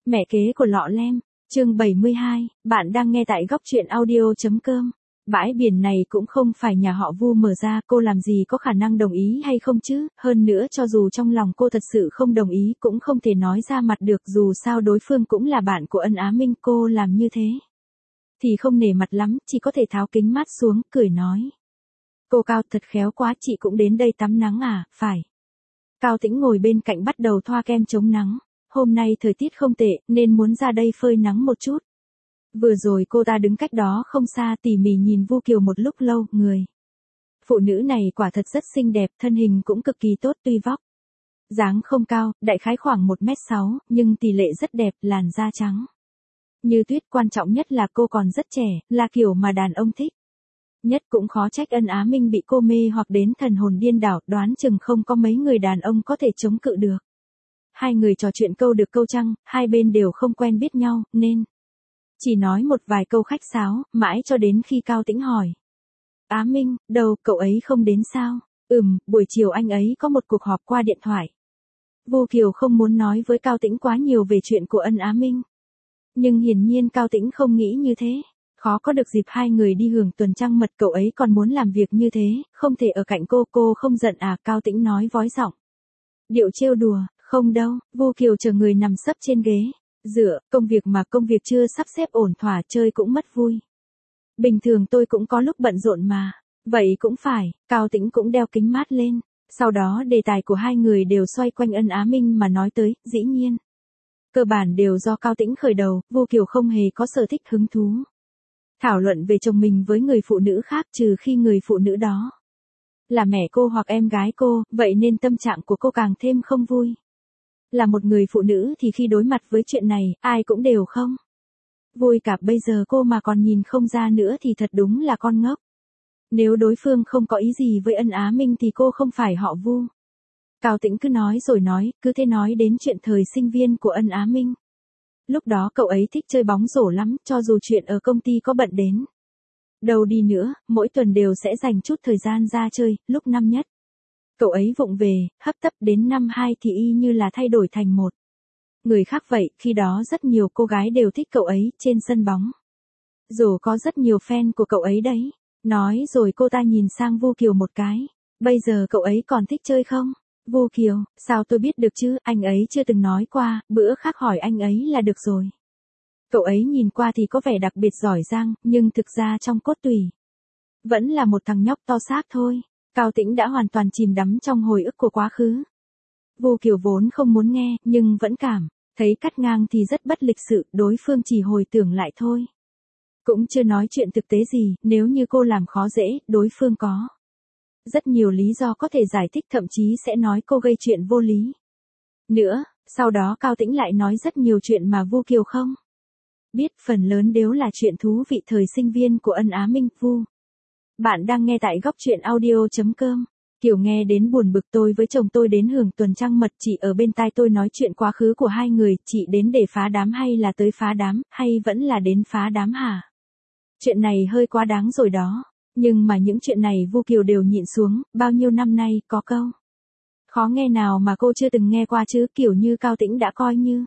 Mẹ kế của lọ lem, chương 72, bạn đang nghe tại góc truyện audio.com. Bãi biển này cũng không phải nhà họ Vu mở ra, cô làm gì có khả năng đồng ý hay không chứ, hơn nữa cho dù trong lòng cô thật sự không đồng ý cũng không thể nói ra mặt được, dù sao đối phương cũng là bạn của Ân Á Minh, cô làm như thế thì không nể mặt lắm, chỉ có thể tháo kính mát xuống, cười nói. Cô Cao thật khéo quá, chị cũng đến đây tắm nắng à, phải. Cao Tĩnh ngồi bên cạnh bắt đầu thoa kem chống nắng. Hôm nay thời tiết không tệ, nên muốn ra đây phơi nắng một chút. Vừa rồi cô ta đứng cách đó không xa tỉ mỉ nhìn Vu Kiều một lúc lâu, người phụ nữ này quả thật rất xinh đẹp, thân hình cũng cực kỳ tốt, tuy vóc dáng không cao, đại khái khoảng 1m6, nhưng tỷ lệ rất đẹp, làn da trắng như tuyết, quan trọng nhất là cô còn rất trẻ, là kiểu mà đàn ông thích nhất, cũng khó trách Ân Á Minh bị cô mê hoặc đến thần hồn điên đảo, đoán chừng không có mấy người đàn ông có thể chống cự được. Hai người trò chuyện câu được câu trăng, hai bên đều không quen biết nhau, nên chỉ nói một vài câu khách sáo, mãi cho đến khi Cao Tĩnh hỏi. Á Minh, đâu, cậu ấy không đến sao? Buổi chiều anh ấy có một cuộc họp qua điện thoại. Vu Kiều không muốn nói với Cao Tĩnh quá nhiều về chuyện của Ân Á Minh. Nhưng hiển nhiên Cao Tĩnh không nghĩ như thế. Khó có được dịp hai người đi hưởng tuần trăng mật, cậu ấy còn muốn làm việc như thế, không thể ở cạnh cô không giận à? Cao Tĩnh nói vói giọng điệu trêu đùa. Không đâu, Vu Kiều chờ người nằm sấp trên ghế dựa, công việc chưa sắp xếp ổn thỏa, chơi cũng mất vui. Bình thường tôi cũng có lúc bận rộn mà. Vậy cũng phải, Cao Tĩnh cũng đeo kính mát lên. Sau đó đề tài của hai người đều xoay quanh Ân Á Minh mà nói tới, dĩ nhiên. Cơ bản đều do Cao Tĩnh khởi đầu, Vu Kiều không hề có sở thích hứng thú thảo luận về chồng mình với người phụ nữ khác, trừ khi người phụ nữ đó là mẹ cô hoặc em gái cô, vậy nên tâm trạng của cô càng thêm không vui. Là một người phụ nữ thì khi đối mặt với chuyện này, ai cũng đều không vui cả, bây giờ cô mà còn nhìn không ra nữa thì thật đúng là con ngốc. Nếu đối phương không có ý gì với Ân Á Minh thì cô không phải họ Vu. Cao Tĩnh cứ nói rồi nói, cứ thế nói đến chuyện thời sinh viên của Ân Á Minh. Lúc đó cậu ấy thích chơi bóng rổ lắm, cho dù chuyện ở công ty có bận đến đâu đi nữa, mỗi tuần đều sẽ dành chút thời gian ra chơi, lúc năm nhất. Cậu ấy vụng về, hấp tấp, đến năm 2 thì y như là thay đổi thành một người khác vậy, khi đó rất nhiều cô gái đều thích cậu ấy, trên sân bóng dù có rất nhiều fan của cậu ấy đấy. Nói rồi cô ta nhìn sang Vu Kiều một cái. Bây giờ cậu ấy còn thích chơi không? Vu Kiều, sao tôi biết được chứ, anh ấy chưa từng nói qua, bữa khác hỏi anh ấy là được rồi. Cậu ấy nhìn qua thì có vẻ đặc biệt giỏi giang, nhưng thực ra trong cốt tủy vẫn là một thằng nhóc to xác thôi. Cao Tĩnh đã hoàn toàn chìm đắm trong hồi ức của quá khứ. Vu Kiều vốn không muốn nghe, nhưng vẫn cảm thấy cắt ngang thì rất bất lịch sự, đối phương chỉ hồi tưởng lại thôi. Cũng chưa nói chuyện thực tế gì, nếu như cô làm khó dễ, đối phương có rất nhiều lý do có thể giải thích, thậm chí sẽ nói cô gây chuyện vô lý nữa. Sau đó Cao Tĩnh lại nói rất nhiều chuyện mà Vu Kiều không biết, phần lớn đều là chuyện thú vị thời sinh viên của Ân Á Minh. Vu, bạn đang nghe tại góc truyện audio.com. Kiều nghe đến buồn bực, tôi với chồng tôi đến hưởng tuần trăng mật, chị ở bên tai tôi nói chuyện quá khứ của hai người, chị đến để phá đám hay là tới phá đám, hay vẫn là đến phá đám hả? Chuyện này hơi quá đáng rồi đó. Nhưng mà những chuyện này Vu Kiều đều nhịn xuống, bao nhiêu năm nay, có câu khó nghe nào mà cô chưa từng nghe qua chứ, kiểu như Cao Tĩnh đã coi như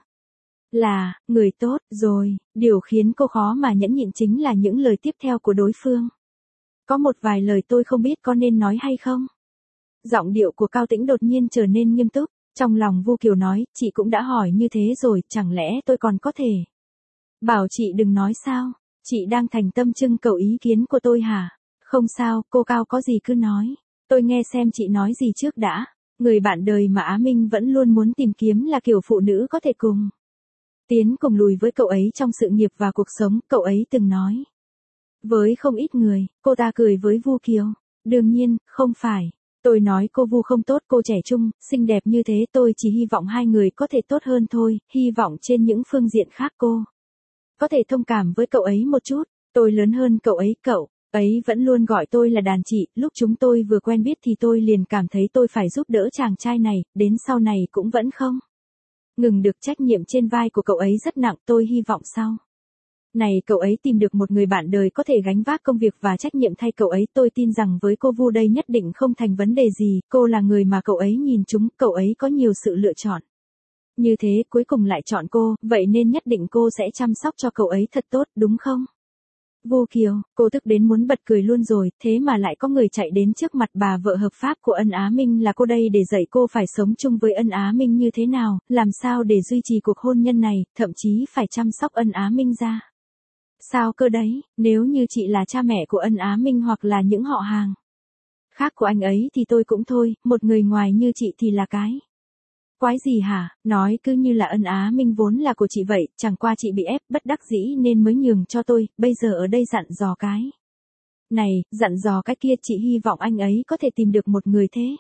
là người tốt rồi. Điều khiến cô khó mà nhẫn nhịn chính là những lời tiếp theo của đối phương. Có một vài lời tôi không biết có nên nói hay không. Giọng điệu của Cao Tĩnh đột nhiên trở nên nghiêm túc. Trong lòng Vu Kiều nói, chị cũng đã hỏi như thế rồi, chẳng lẽ tôi còn có thể bảo chị đừng nói sao? Chị đang thành tâm trưng cầu ý kiến của tôi hả? Không sao, cô Cao có gì cứ nói. Tôi nghe xem chị nói gì trước đã. Người bạn đời mà Á Minh vẫn luôn muốn tìm kiếm là kiểu phụ nữ có thể cùng tiến cùng lùi với cậu ấy trong sự nghiệp và cuộc sống, cậu ấy từng nói với không ít người. Cô ta cười với Vu Kiều. Đương nhiên, không phải. Tôi nói cô Vu không tốt, cô trẻ trung, xinh đẹp như thế, tôi chỉ hy vọng hai người có thể tốt hơn thôi, hy vọng trên những phương diện khác cô có thể thông cảm với cậu ấy một chút. Tôi lớn hơn cậu ấy vẫn luôn gọi tôi là đàn chị, lúc chúng tôi vừa quen biết thì tôi liền cảm thấy tôi phải giúp đỡ chàng trai này, đến sau này cũng vẫn không ngừng được, trách nhiệm trên vai của cậu ấy rất nặng, tôi hy vọng sau này cậu ấy tìm được một người bạn đời có thể gánh vác công việc và trách nhiệm thay cậu ấy. Tôi tin rằng với cô Vu đây nhất định không thành vấn đề gì, cô là người mà cậu ấy nhìn trúng, cậu ấy có nhiều sự lựa chọn. Như thế cuối cùng lại chọn cô, vậy nên nhất định cô sẽ chăm sóc cho cậu ấy thật tốt, đúng không? Vu Kiều, cô tức đến muốn bật cười luôn rồi, thế mà lại có người chạy đến trước mặt bà vợ hợp pháp của Ân Á Minh là cô đây để dạy cô phải sống chung với Ân Á Minh như thế nào, làm sao để duy trì cuộc hôn nhân này, thậm chí phải chăm sóc Ân Á Minh ra. Sao cơ đấy, nếu như chị là cha mẹ của Ân Á Minh hoặc là những họ hàng khác của anh ấy thì tôi cũng thôi, một người ngoài như chị thì là cái quái gì hả, nói cứ như là Ân Á Minh vốn là của chị vậy, chẳng qua chị bị ép bất đắc dĩ nên mới nhường cho tôi, bây giờ ở đây dặn dò cái này, dặn dò cái kia, chị hy vọng anh ấy có thể tìm được một người thế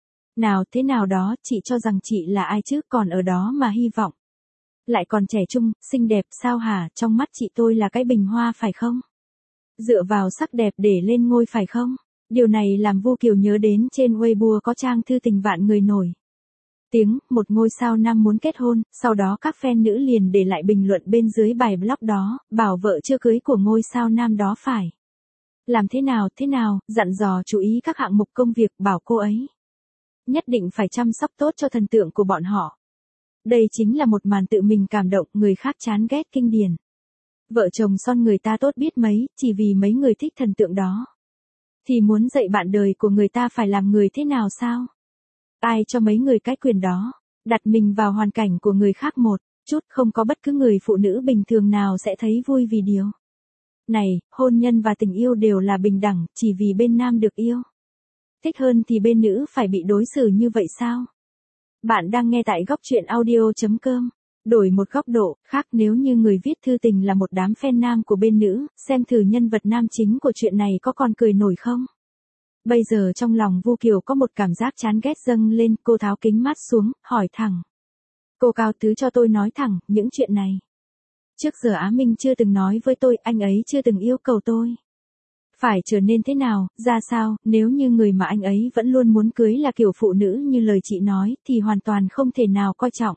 thế nào đó, chị cho rằng chị là ai chứ, còn ở đó mà hy vọng. Lại còn trẻ trung, xinh đẹp sao hả, trong mắt chị tôi là cái bình hoa phải không? Dựa vào sắc đẹp để lên ngôi phải không? Điều này làm Vu Kiều nhớ đến trên Weibo có trang thư tình vạn người nổi tiếng, một ngôi sao nam muốn kết hôn, sau đó các fan nữ liền để lại bình luận bên dưới bài blog đó, bảo vợ chưa cưới của ngôi sao nam đó phải làm thế nào, dặn dò chú ý các hạng mục công việc, bảo cô ấy nhất định phải chăm sóc tốt cho thần tượng của bọn họ. Đây chính là một màn tự mình cảm động, người khác chán ghét kinh điển. Vợ chồng son người ta tốt biết mấy, chỉ vì mấy người thích thần tượng đó. Thì muốn dạy bạn đời của người ta phải làm người thế nào sao? Ai cho mấy người cái quyền đó? Đặt mình vào hoàn cảnh của người khác một chút, không có bất cứ người phụ nữ bình thường nào sẽ thấy vui vì điều này, hôn nhân và tình yêu đều là bình đẳng, chỉ vì bên nam được yêu thích hơn thì bên nữ phải bị đối xử như vậy sao? Bạn đang nghe tại góc truyện audio.com. Đổi một góc độ khác, nếu như người viết thư tình là một đám fan nam của bên nữ, xem thử nhân vật nam chính của chuyện này có còn cười nổi không? Bây giờ trong lòng Vu Kiều có một cảm giác chán ghét dâng lên, cô tháo kính mát xuống, hỏi thẳng. Cô Cao Tứ cho tôi nói thẳng, những chuyện này. Trước giờ Á Minh chưa từng nói với tôi, anh ấy chưa từng yêu cầu tôi phải trở nên thế nào, ra sao, nếu như người mà anh ấy vẫn luôn muốn cưới là kiểu phụ nữ như lời chị nói, thì hoàn toàn không thể nào coi trọng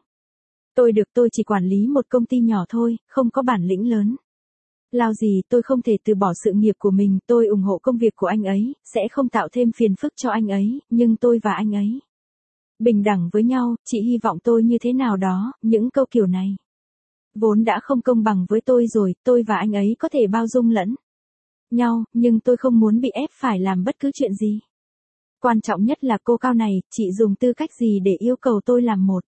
tôi chỉ quản lý một công ty nhỏ thôi, không có bản lĩnh lớn. Lao gì, tôi không thể từ bỏ sự nghiệp của mình, tôi ủng hộ công việc của anh ấy, sẽ không tạo thêm phiền phức cho anh ấy, nhưng tôi và anh ấy bình đẳng với nhau, chị hy vọng tôi như thế nào đó, những câu kiểu này vốn đã không công bằng với tôi rồi, tôi và anh ấy có thể bao dung lẫn nhau, nhưng tôi không muốn bị ép phải làm bất cứ chuyện gì. Quan trọng nhất là cô Cao này, chị dùng tư cách gì để yêu cầu tôi làm một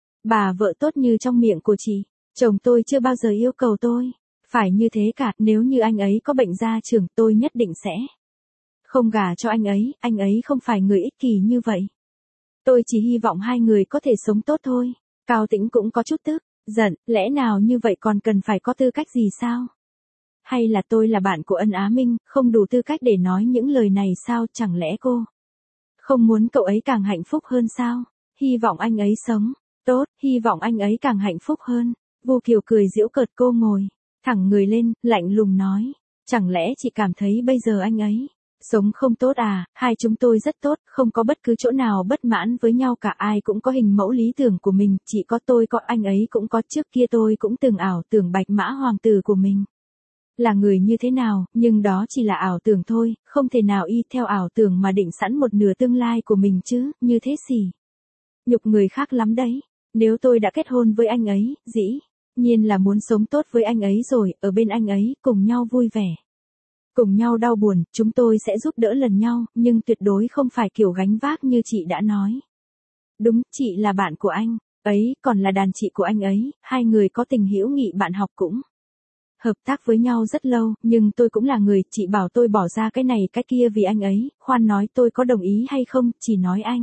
bà vợ tốt như trong miệng của chị? Chồng tôi chưa bao giờ yêu cầu tôi phải như thế cả, nếu như anh ấy có bệnh gia trưởng tôi nhất định sẽ không gả cho anh ấy không phải người ích kỷ như vậy. Tôi chỉ hy vọng hai người có thể sống tốt thôi. Cao Tĩnh cũng có chút tức giận, lẽ nào như vậy còn cần phải có tư cách gì sao? Hay là tôi là bạn của Ân Á Minh, không đủ tư cách để nói những lời này sao, chẳng lẽ cô không muốn cậu ấy càng hạnh phúc hơn sao? Hy vọng anh ấy sống tốt, hy vọng anh ấy càng hạnh phúc hơn. Vu Kiều cười giễu cợt, cô ngồi thẳng người lên, lạnh lùng nói. Chẳng lẽ chị cảm thấy bây giờ anh ấy sống không tốt à? Hai chúng tôi rất tốt, không có bất cứ chỗ nào bất mãn với nhau cả, ai cũng có hình mẫu lý tưởng của mình, chỉ có tôi có, anh ấy cũng có, trước kia tôi cũng từng ảo tưởng Bạch Mã hoàng tử của mình là người như thế nào, nhưng đó chỉ là ảo tưởng thôi, không thể nào y theo ảo tưởng mà định sẵn một nửa tương lai của mình chứ, như thế xỉ nhục người khác lắm đấy. Nếu tôi đã kết hôn với anh ấy, dĩ nhiên là muốn sống tốt với anh ấy rồi, ở bên anh ấy, cùng nhau vui vẻ, cùng nhau đau buồn, chúng tôi sẽ giúp đỡ lần nhau, nhưng tuyệt đối không phải kiểu gánh vác như chị đã nói. Đúng, chị là bạn của anh ấy, còn là đàn chị của anh ấy, hai người có tình hữu nghị bạn học cũng hợp tác với nhau rất lâu, nhưng tôi cũng là người, chị bảo tôi bỏ ra cái này cái kia vì anh ấy, khoan nói tôi có đồng ý hay không, chỉ nói anh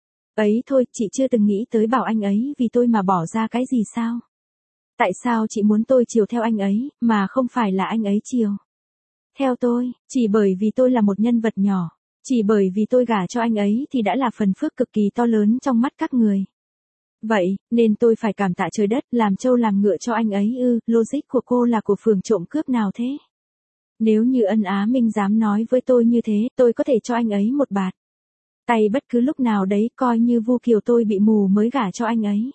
ấy thôi, chị chưa từng nghĩ tới bảo anh ấy vì tôi mà bỏ ra cái gì sao? Tại sao chị muốn tôi chiều theo anh ấy, mà không phải là anh ấy chiều theo tôi? Chỉ bởi vì tôi là một nhân vật nhỏ, chỉ bởi vì tôi gả cho anh ấy thì đã là phần phước cực kỳ to lớn trong mắt các người. Vậy, nên tôi phải cảm tạ trời đất, làm trâu làm ngựa cho anh ấy ư? Logic của cô là của phường trộm cướp nào thế? Nếu như Ân Á Minh dám nói với tôi như thế, tôi có thể cho anh ấy một bạt tay bất cứ lúc nào đấy, coi như Vu Kiều tôi bị mù mới gả cho anh ấy.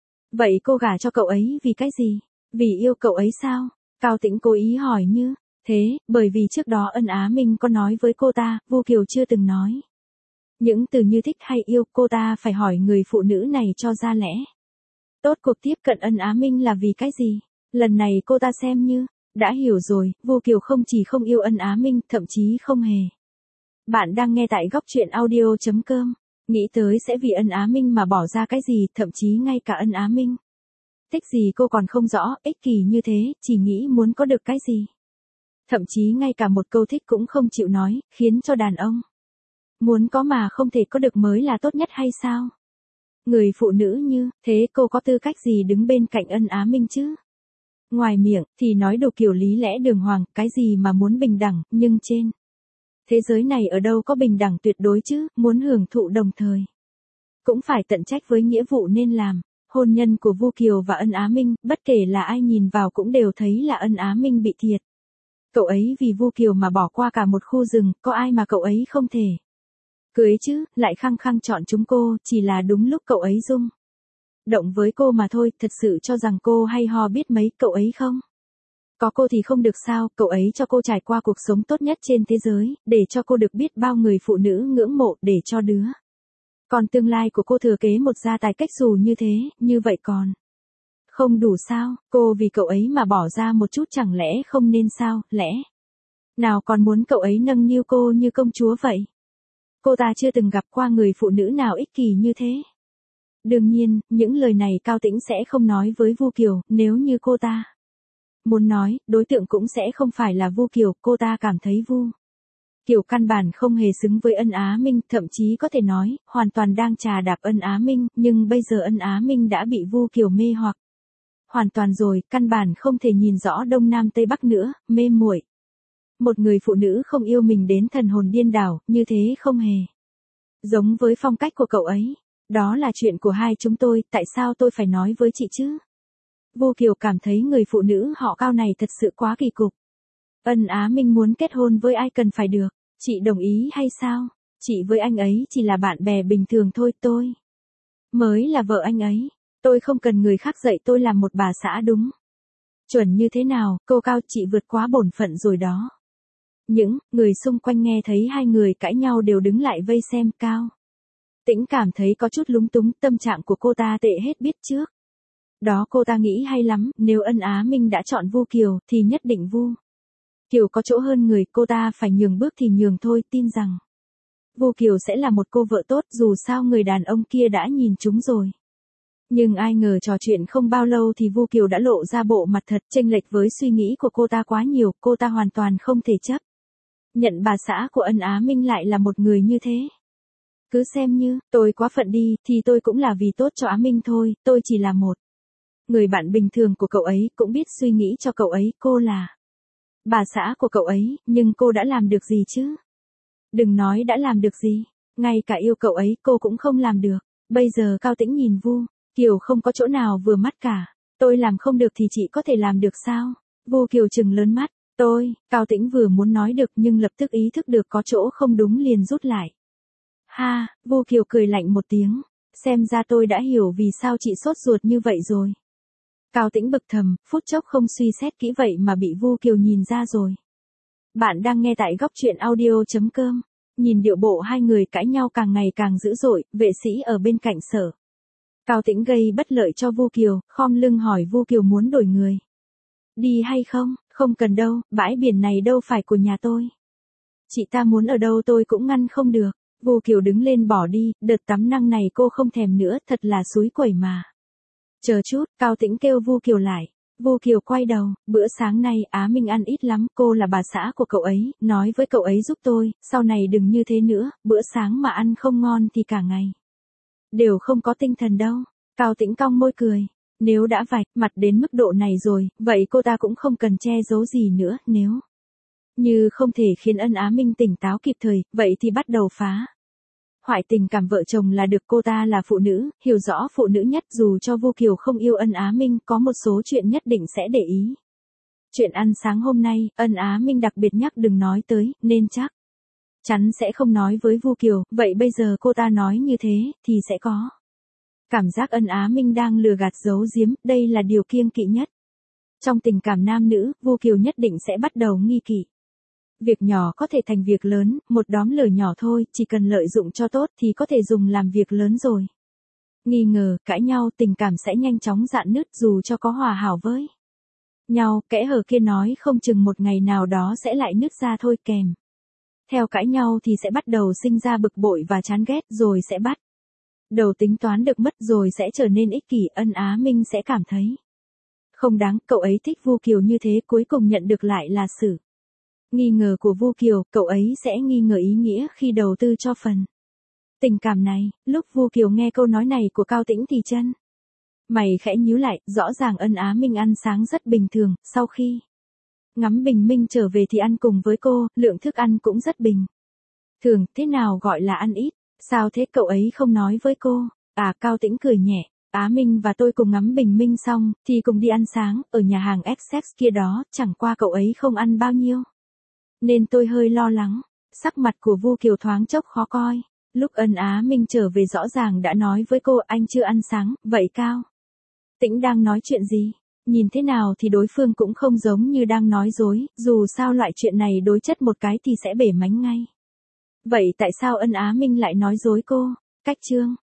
Vậy cô gả cho cậu ấy vì cái gì? Vì yêu cậu ấy sao? Cao Tĩnh cố ý hỏi như thế, bởi vì trước đó Ân Á Minh có nói với cô ta, Vu Kiều chưa từng nói những từ như thích hay yêu, cô ta phải hỏi người phụ nữ này cho ra lẽ Tốt cuộc tiếp cận Ân Á Minh là vì cái gì? Lần này cô ta xem như, đã hiểu rồi, Vu Kiều không chỉ không yêu Ân Á Minh, thậm chí không hề. Bạn đang nghe tại góc truyện audio.com. Nghĩ tới sẽ vì Ân Á Minh mà bỏ ra cái gì, thậm chí ngay cả Ân Á Minh. Thích gì cô còn không rõ, ích kỷ như thế, chỉ nghĩ muốn có được cái gì. Thậm chí ngay cả một câu thích cũng không chịu nói, khiến cho đàn ông muốn có mà không thể có được mới là tốt nhất hay sao? Người phụ nữ như thế cô có tư cách gì đứng bên cạnh Ân Á Minh chứ? Ngoài miệng thì nói đủ kiểu lý lẽ đường hoàng, cái gì mà muốn bình đẳng, nhưng trên thế giới này ở đâu có bình đẳng tuyệt đối chứ, muốn hưởng thụ đồng thời. Cũng phải tận trách với nghĩa vụ nên làm. Hôn nhân của Vu Kiều và Ân Á Minh, bất kể là ai nhìn vào cũng đều thấy là Ân Á Minh bị thiệt. Cậu ấy vì Vu Kiều mà bỏ qua cả một khu rừng, có ai mà cậu ấy không thể cưới chứ, lại khăng khăng chọn chúng cô, chỉ là đúng lúc cậu ấy rung động với cô mà thôi, thật sự cho rằng cô hay ho biết mấy, cậu ấy không? Có cô thì không được sao, cậu ấy cho cô trải qua cuộc sống tốt nhất trên thế giới, để cho cô được biết bao người phụ nữ ngưỡng mộ, để cho đứa còn tương lai của cô thừa kế một gia tài cách dù như thế, như vậy còn không đủ sao, cô vì cậu ấy mà bỏ ra một chút chẳng lẽ không nên sao, lẽ nào còn muốn cậu ấy nâng niu cô như công chúa vậy? Cô ta chưa từng gặp qua người phụ nữ nào ích kỷ như thế. Đương nhiên, những lời này Cao Tĩnh sẽ không nói với Vu Kiều, nếu như cô ta muốn nói, đối tượng cũng sẽ không phải là Vu Kiều, cô ta cảm thấy Vu Kiều căn bản không hề xứng với Ân Á Minh, thậm chí có thể nói, hoàn toàn đang trà đạp Ân Á Minh, nhưng bây giờ Ân Á Minh đã bị Vu Kiều mê hoặc hoàn toàn rồi, căn bản không thể nhìn rõ đông nam tây bắc nữa, mê muội. Một người phụ nữ không yêu mình đến thần hồn điên đảo, như thế không hề giống với phong cách của cậu ấy. Đó là chuyện của hai chúng tôi, tại sao tôi phải nói với chị chứ? Vu Kiều cảm thấy người phụ nữ họ Cao này thật sự quá kỳ cục. Ân Á Minh muốn kết hôn với ai cần phải được, chị đồng ý hay sao? Chị với anh ấy chỉ là bạn bè bình thường thôi, tôi mới là vợ anh ấy. Tôi không cần người khác dạy tôi làm một bà xã đúng chuẩn như thế nào, cô Cao, chị vượt quá bổn phận rồi đó. Những người xung quanh nghe thấy hai người cãi nhau đều đứng lại vây xem. Cao Tĩnh cảm thấy có chút lúng túng, tâm trạng của cô ta tệ hết biết trước. Đó cô ta nghĩ hay lắm, nếu Ân Á Minh đã chọn Vu Kiều, thì nhất định Vu Kiều có chỗ hơn người, cô ta phải nhường bước thì nhường thôi, tin rằng Vu Kiều sẽ là một cô vợ tốt, dù sao người đàn ông kia đã nhìn chúng rồi. Nhưng ai ngờ trò chuyện không bao lâu thì Vu Kiều đã lộ ra bộ mặt thật, chênh lệch với suy nghĩ của cô ta quá nhiều, cô ta hoàn toàn không thể chấp nhận bà xã của Ân Á Minh lại là một người như thế. Cứ xem như, tôi quá phận đi, thì tôi cũng là vì tốt cho Á Minh thôi, tôi chỉ là một người bạn bình thường của cậu ấy, cũng biết suy nghĩ cho cậu ấy, cô là bà xã của cậu ấy, nhưng cô đã làm được gì chứ? Đừng nói đã làm được gì, ngay cả yêu cậu ấy cô cũng không làm được. Bây giờ Cao Tĩnh nhìn Vu Kiều không có chỗ nào vừa mắt cả. Tôi làm không được thì chị có thể làm được sao? Vu Kiều trừng lớn mắt. Cao Tĩnh vừa muốn nói được nhưng lập tức ý thức được có chỗ không đúng liền rút lại. Ha, Vu Kiều cười lạnh một tiếng. Xem ra tôi đã hiểu vì sao chị sốt ruột như vậy rồi. Cao Tĩnh bực thầm, phút chốc không suy xét kỹ vậy mà bị Vu Kiều nhìn ra rồi. Bạn đang nghe tại góc truyện audio.com. Nhìn điệu bộ hai người cãi nhau càng ngày càng dữ dội, vệ sĩ ở bên cạnh sở Cao Tĩnh gây bất lợi cho Vu Kiều, khom lưng hỏi Vu Kiều muốn đổi người đi hay không? Không cần đâu, bãi biển này đâu phải của nhà tôi. Chị ta muốn ở đâu tôi cũng ngăn không được. Vu Kiều đứng lên bỏ đi, đợt tắm năng này cô không thèm nữa, thật là xúi quẩy mà. Chờ chút, Cao Tĩnh kêu Vu Kiều lại. Vu Kiều quay đầu, bữa sáng nay Á Minh ăn ít lắm, cô là bà xã của cậu ấy, nói với cậu ấy giúp tôi, sau này đừng như thế nữa, bữa sáng mà ăn không ngon thì cả ngày đều không có tinh thần đâu. Cao Tĩnh cong môi cười. Nếu đã vạch mặt đến mức độ này rồi, vậy cô ta cũng không cần che giấu gì nữa, nếu như không thể khiến Ân Á Minh tỉnh táo kịp thời, vậy thì bắt đầu phá hoại tình cảm vợ chồng là được. Cô ta là phụ nữ, hiểu rõ phụ nữ nhất, dù cho Vu Kiều không yêu Ân Á Minh, có một số chuyện nhất định sẽ để ý. Chuyện ăn sáng hôm nay, Ân Á Minh đặc biệt nhắc đừng nói tới, nên chắc chắn sẽ không nói với Vu Kiều, vậy bây giờ cô ta nói như thế, thì sẽ có cảm giác Ân Á Minh đang lừa gạt giấu giếm, đây là điều kiêng kỵ nhất. Trong tình cảm nam nữ, Vu Kiều nhất định sẽ bắt đầu nghi kỵ. Việc nhỏ có thể thành việc lớn, một đóm lửa nhỏ thôi, chỉ cần lợi dụng cho tốt thì có thể dùng làm việc lớn rồi. Nghi ngờ, cãi nhau, tình cảm sẽ nhanh chóng rạn nứt dù cho có hòa hảo với nhau, kẽ hở kia nói không chừng một ngày nào đó sẽ lại nứt ra thôi kèm. Theo cãi nhau thì sẽ bắt đầu sinh ra bực bội và chán ghét rồi sẽ bắt đầu tính toán được mất rồi sẽ trở nên ích kỷ. Ân Á Minh sẽ cảm thấy không đáng, cậu ấy thích Vu Kiều như thế, cuối cùng nhận được lại là sự nghi ngờ của Vu Kiều, cậu ấy sẽ nghi ngờ ý nghĩa khi đầu tư cho phần tình cảm này. Lúc Vu Kiều nghe câu nói này của Cao Tĩnh thì chân mày khẽ nhíu lại, rõ ràng Ân Á Minh ăn sáng rất bình thường, sau khi ngắm bình minh trở về thì ăn cùng với cô, lượng thức ăn cũng rất bình thường, thế nào gọi là ăn ít, sao thế cậu ấy không nói với cô? À, Cao Tĩnh cười nhẹ, Á Minh và tôi cùng ngắm bình minh xong, thì cùng đi ăn sáng, ở nhà hàng Essex kia đó, chẳng qua cậu ấy không ăn bao nhiêu. Nên tôi hơi lo lắng, sắc mặt của Vu Kiều thoáng chốc khó coi, lúc Ân Á Minh trở về rõ ràng đã nói với cô anh chưa ăn sáng, vậy Cao Tĩnh đang nói chuyện gì? Nhìn thế nào thì đối phương cũng không giống như đang nói dối, dù sao loại chuyện này đối chất một cái thì sẽ bể mánh ngay. Vậy tại sao Ân Á Minh lại nói dối cô? Cách chương